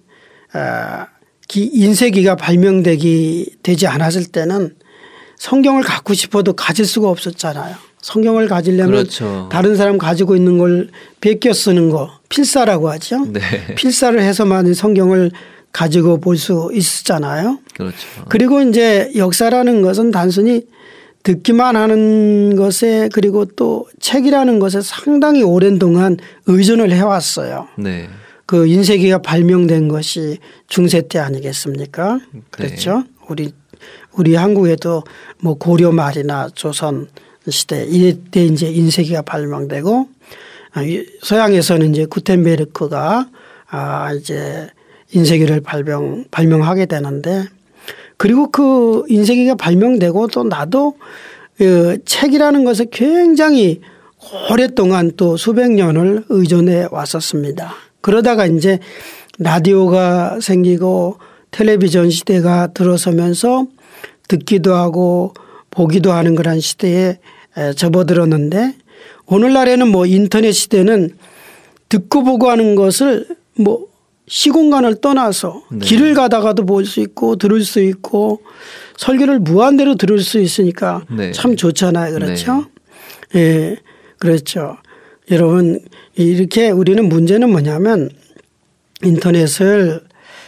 인쇄기가 되지 않았을 때는 성경을 갖고 싶어도 가질 수가 없었잖아요. 성경을 가지려면 그렇죠. 다른 사람 가지고 있는 걸 베껴 쓰는 거 필사라고 하죠. 네. 필사를 해서만 성경을 가지고 볼 수 있었잖아요. 그렇죠. 그리고 이제 역사라는 것은 단순히 듣기만 하는 것에 그리고 또 책이라는 것에 상당히 오랜 동안 의존을 해왔어요. 네. 그 인쇄기가 발명된 것이 중세 때 아니겠습니까? 그렇죠. 네. 우리 한국에도 뭐 고려 말이나 조선 시대 이때 이제 인쇄기가 발명되고 서양에서는 이제 구텐베르크가 이제 인쇄기를 발명하게 되는데 그리고 그 인쇄기가 발명되고 또 나도 책이라는 것에 굉장히 오랫동안 또 수백 년을 의존해 왔었습니다. 그러다가 이제 라디오가 생기고 텔레비전 시대가 들어서면서 듣기도 하고 보기도 하는 그런 시대에 접어들었는데 오늘날에는 뭐 인터넷 시대는 듣고 보고 하는 것을 뭐 시공간을 떠나서 네. 길을 가다가도 볼 수 있고 들을 수 있고 설교를 무한대로 들을 수 있으니까 네. 참 좋잖아요. 그렇죠? 네. 예, 그렇죠. 여러분 이렇게 우리는 문제는 뭐냐면 인터넷으로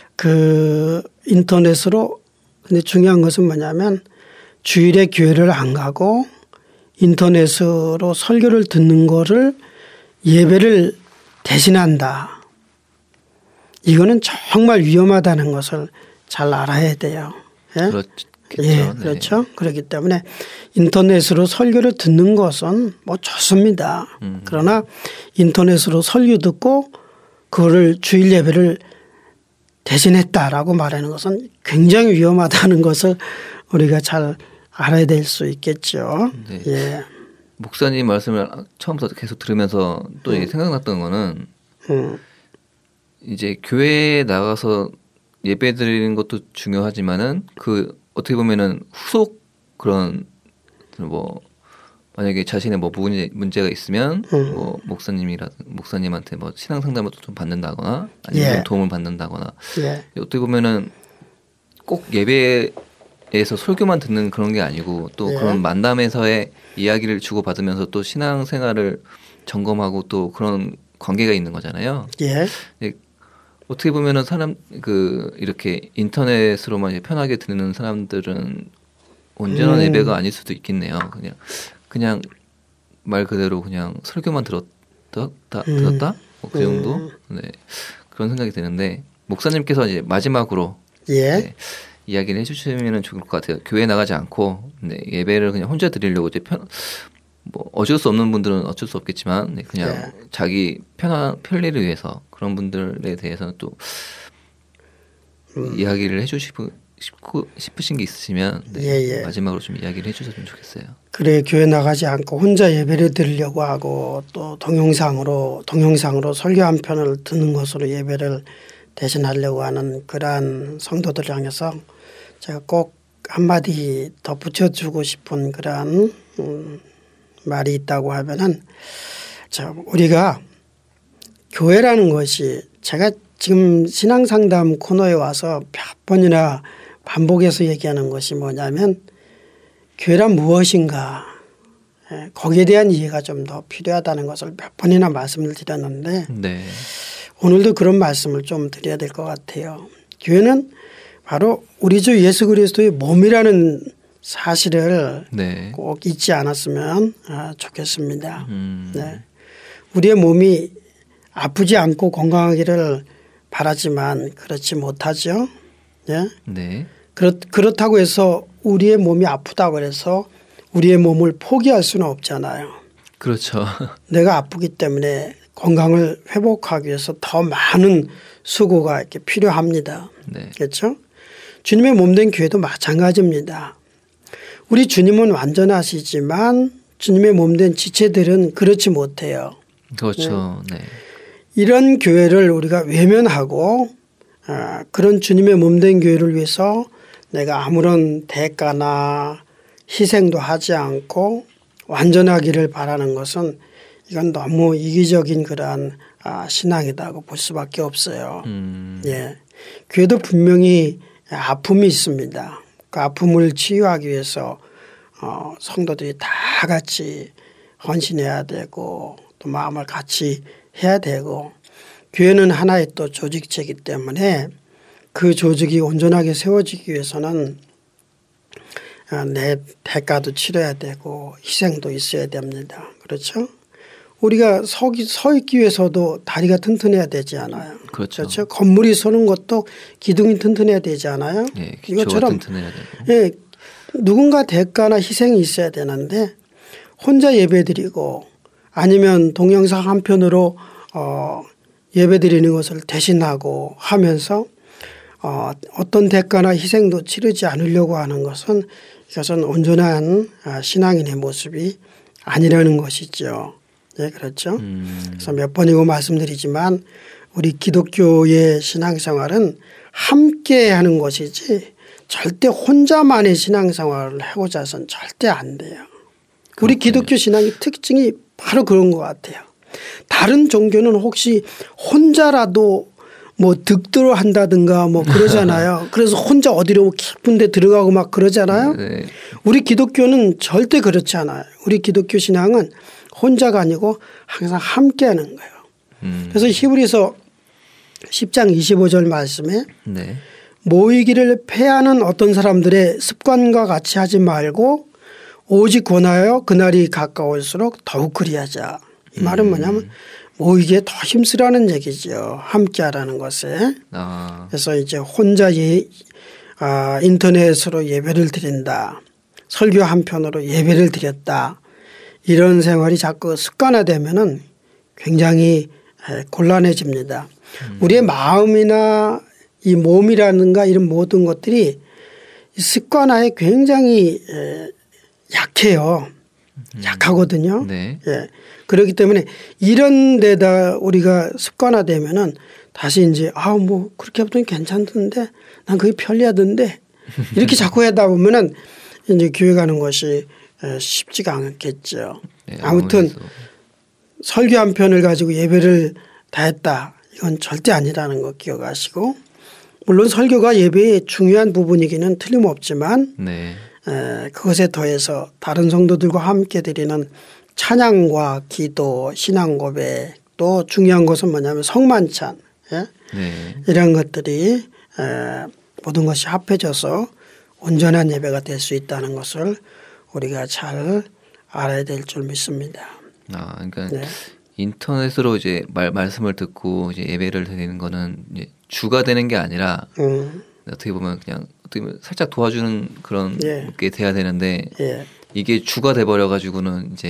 근데 중요한 것은 뭐냐면 주일에 교회를 안 가고 인터넷으로 설교를 듣는 거를 예배를 대신한다. 이거는 정말 위험하다는 것을 잘 알아야 돼요. 예? 그렇겠죠. 예, 그렇죠. 네. 그렇기 때문에 인터넷으로 설교를 듣는 것은 뭐 좋습니다. 그러나 인터넷으로 설교 듣고 그거를 주일 예배를 대신했다라고 말하는 것은 굉장히 위험하다는 것을 우리가 잘 알아야 될 수 있겠죠. 네. 예. 목사님 말씀을 처음부터 계속 들으면서 또 생각났던 거는 이제 교회에 나가서 예배 드리는 것도 중요하지만은 그 어떻게 보면은 후속 그런 뭐 만약에 자신의 뭐 문제가 있으면 뭐 목사님한테 뭐 신앙 상담을 좀 받는다거나 아니면 예. 도움을 받는다거나 예. 어떻게 보면은 꼭 예배에서 설교만 듣는 그런 게 아니고 또 예. 그런 만남에서의 이야기를 주고 받으면서 또 신앙 생활을 점검하고 또 그런 관계가 있는 거잖아요. 예. 어떻게 보면은 이렇게 인터넷으로만 편하게 듣는 사람들은 온전한 예배가 아닐 수도 있겠네요. 그냥 말 그대로 그냥 설교만 들었다 뭐 그 정도. 네. 그런 생각이 드는데 목사님께서 이제 마지막으로 예. 네, 이야기를 해주시면 좋을 것 같아요. 교회 나가지 않고 예배를 그냥 혼자 드리려고 이제 뭐 어쩔 수 없는 분들은 어쩔 수 없겠지만 그냥 네. 자기 편리를 위해서 그런 분들에 대해서는 또 이야기를 해주시고 싶으신 게 있으시면 예. 마지막으로 좀 이야기를 해주셨으면 좋겠어요. 그래 교회 나가지 않고 혼자 예배를 드리려고 하고 또 동영상으로 설교 한 편을 듣는 것으로 예배를 대신하려고 하는 그러한 성도들을 향해서 제가 꼭 한마디 덧붙여주고 싶은 그러한 말이 있다고 하면은 우리가 교회라는 것이 제가 지금 신앙상담 코너에 와서 몇 번이나 반복해서 얘기하는 것이 뭐냐면 교회란 무엇인가 거기에 대한 이해가 좀 더 필요하다는 것을 몇 번이나 말씀을 드렸는데 네. 오늘도 그런 말씀을 좀 드려야 될 것 같아요. 교회는 바로 우리 주 예수 그리스도의 몸이라는 사실을 네. 꼭 잊지 않았으면 좋겠습니다. 네. 우리의 몸이 아프지 않고 건강하기를 바라지만 그렇지 못하죠. 네. 네. 그렇다고 해서 우리의 몸이 아프다고 해서 우리의 몸을 포기할 수는 없잖아요. 그렇죠. 내가 아프기 때문에 건강을 회복하기 위해서 더 많은 수고가 이렇게 필요합니다. 네. 그렇죠? 주님의 몸된 교회도 마찬가지입니다. 우리 주님은 완전하시지만 주님의 몸된 지체들은 그렇지 못해요. 그렇죠. 네. 이런 교회를 우리가 외면하고 그런 주님의 몸된 교회를 위해서 내가 아무런 대가나 희생도 하지 않고 완전하기를 바라는 것은 이건 너무 이기적인 그러한 신앙이라고 볼 수밖에 없어요. 예. 교회도 분명히 아픔이 있습니다. 그 아픔을 치유하기 위해서 성도들이 다 같이 헌신해야 되고 또 마음을 같이 해야 되고 교회는 하나의 또 조직체이기 때문에 그 조직이 온전하게 세워지기 위해서는 내 대가도 치러야 되고 희생도 있어야 됩니다. 그렇죠? 우리가 서 있기 위해서도 다리가 튼튼해야 되지 않아요. 그렇죠. 건물이 서는 것도 기둥이 튼튼해야 되지 않아요. 예, 이것처럼 튼튼해야 되고. 예, 누군가 대가나 희생이 있어야 되는데 혼자 예배드리고 아니면 동영상 한 편으로 예배드리는 것을 대신하고 하면서 어떤 대가나 희생도 치르지 않으려고 하는 것은 이것은 온전한 신앙인의 모습이 아니라는 것이죠. 네, 그렇죠. 그래서 몇 번이고 말씀드리지만 우리 기독교의 신앙생활은 함께 하는 것이지 절대 혼자만의 신앙생활을 하고자 해서는 절대 안 돼요. 우리 기독교 신앙의 특징이 바로 그런 것 같아요. 다른 종교는 혹시 혼자라도 뭐 득도를 한다든가 뭐 그러잖아요. 그래서 혼자 어디로 깊은 데 들어가고 막 그러잖아요. 네. 우리 기독교는 절대 그렇지 않아요. 우리 기독교 신앙은 혼자가 아니고 항상 함께 하는 거예요. 그래서 히브리서 10장 25절 말씀에 네. 모이기를 패하는 어떤 사람들의 습관과 같이 하지 말고 오직 권하여 그날이 가까울수록 더욱 그리하자. 이 말은 뭐냐면 모이기에 더 힘쓰라는 얘기죠. 함께 하라는 것에. 그래서 이제 혼자 인터넷으로 예배를 드린다. 설교 한 편으로 예배를 드렸다. 이런 생활이 자꾸 습관화되면은 굉장히 곤란해집니다. 우리의 마음이나 이 몸이라든가 이런 모든 것들이 습관화에 굉장히 약해요. 약하거든요. 네. 예. 그렇기 때문에 이런 데다 우리가 습관화되면은 다시 이제 뭐 그렇게 해도 괜찮던데 난 그게 편리하던데 이렇게 자꾸 하다 보면은 이제 교회 가는 것이 쉽지가 않겠죠. 네, 아무튼 설교 한 편을 가지고 예배를 다 했다. 이건 절대 아니라는 거 기억하시고 물론 설교가 예배의 중요한 부분이기는 틀림없지만 네. 그것에 더해서 다른 성도들과 함께 드리는 찬양과 기도, 신앙 고백 또 중요한 것은 뭐냐면 성만찬 예? 네. 이런 것들이 모든 것이 합해져서 온전한 예배가 될 수 있다는 것을 우리가 잘 알아야 될 줄 믿습니다. 그러니까 네. 인터넷으로 이제 말씀을 듣고 이제 예배를 드리는 거는 이제 주가 되는 게 아니라 어떻게 보면 그냥 어떻게 보면 살짝 도와주는 그런 게 돼야 되는데 이게 주가 돼버려 가지고는 이제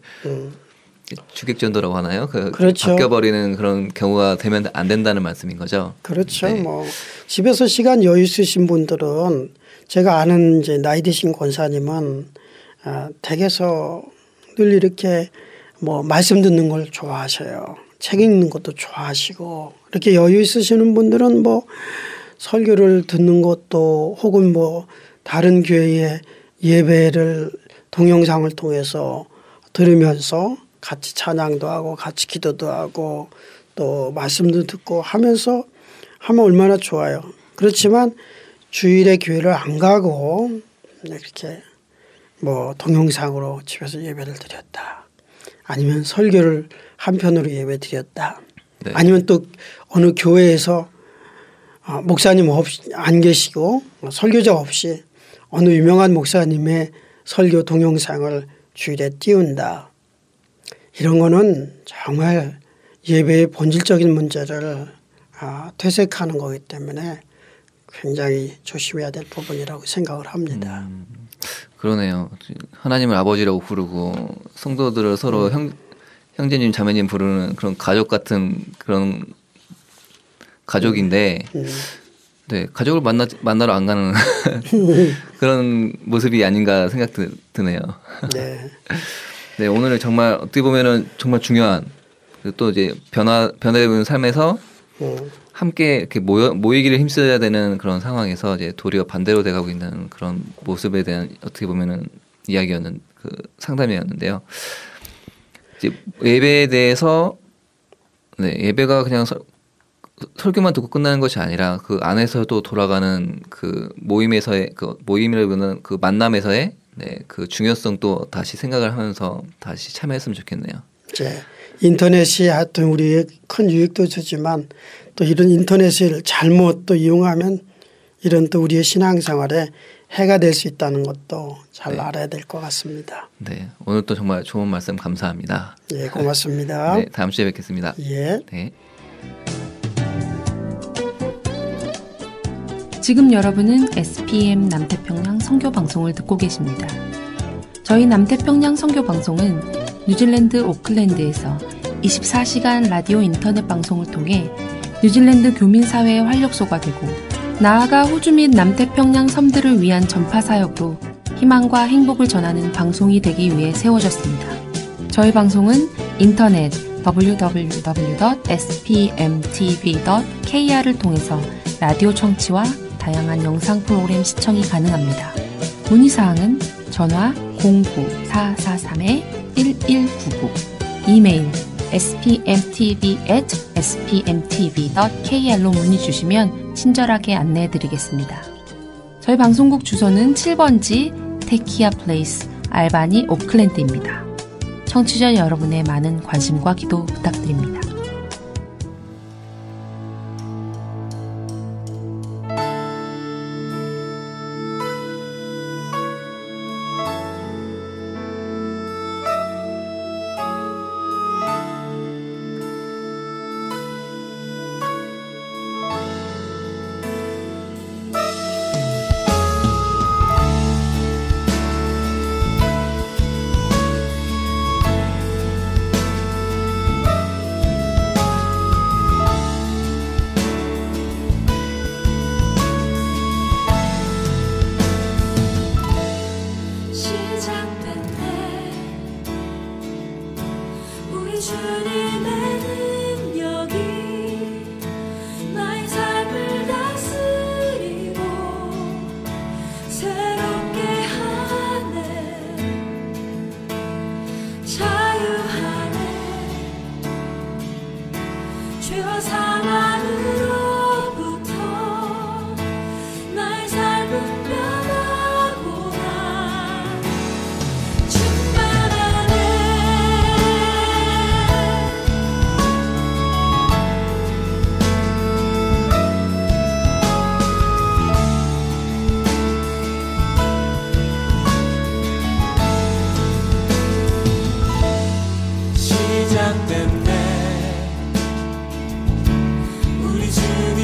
주객전도라고 하나요? 그렇죠. 바뀌어버리는 그런 경우가 되면 안 된다는 말씀인 거죠. 그렇죠. 네. 뭐 집에서 시간 여유 있으신 분들은 제가 아는 이제 나이 드신 권사님은 댁에서 늘 이렇게 뭐 말씀 듣는 걸 좋아하셔요. 책 읽는 것도 좋아하시고 이렇게 여유 있으시는 분들은 뭐 설교를 듣는 것도 혹은 뭐 다른 교회의 예배를 동영상을 통해서 들으면서 같이 찬양도 하고 같이 기도도 하고 또 말씀도 듣고 하면서 하면 얼마나 좋아요. 그렇지만 주일에 교회를 안 가고 이렇게 뭐 동영상으로 집에서 예배를 드렸다. 아니면 설교를 한편으로 예배 드렸다. 네. 아니면 또 어느 교회에서 목사님 없이 안 계시고 설교자 없이 어느 유명한 목사님의 설교 동영상을 주일에 띄운다. 이런 거는 정말 예배의 본질적인 문제를 퇴색하는 거기 때문에 굉장히 조심해야 될 부분이라고 생각을 합니다. 그러네요. 하나님을 아버지라고 부르고 성도들을 서로 형제님 자매님 부르는 그런 가족 같은 그런 가족인데 네, 가족을 만나러 안 가는 그런 모습이 아닌가 생각 드네요. 네. 네, 오늘 정말 어떻게 보면은 정말 중요한 또 이제 변화된 삶에서 함께 이렇게 모이기를 힘써야 되는 그런 상황에서 이제 도리어 반대로 돼가고 있는 그런 모습에 대한 어떻게 보면은 그 상담이었는데요. 이제 예배에 대해서 네, 예배가 그냥 설교만 듣고 끝나는 것이 아니라 그 안에서도 돌아가는 그 모임이라고는 그 만남에서의 네, 그 중요성도 다시 생각을 하면서 다시 참여했으면 좋겠네요. 네. 인터넷이 하여튼 우리의 큰 유익도 주지만 또 이런 인터넷을 잘못 또 이용하면 이런 또 우리의 신앙생활에 해가 될 수 있다는 것도 잘 알아야 될 것 같습니다. 네, 오늘 또 정말 좋은 말씀 감사합니다. 예, 고맙습니다. 네, 다음 주에 뵙겠습니다. 예. 네. 지금 여러분은 SPM 남태평양 선교방송을 듣고 계십니다. 저희 남태평양 선교방송은 뉴질랜드 오클랜드에서 24시간 라디오 인터넷 방송을 통해 뉴질랜드 교민사회의 활력소가 되고 나아가 호주 및 남태평양 섬들을 위한 전파 사역으로 희망과 행복을 전하는 방송이 되기 위해 세워졌습니다. 저희 방송은 인터넷 www.spmtv.kr을 통해서 라디오 청취와 다양한 영상 프로그램 시청이 가능합니다. 문의사항은 전화 09-443-1199, 이메일 spmtv@spmtv.kr로 문의 주시면 친절하게 안내해드리겠습니다. 저희 방송국 주소는 7번지 테키아 플레이스, 알바니, 오클랜드입니다. 청취자 여러분의 많은 관심과 기도 부탁드립니다. 시작됐네 우리 주님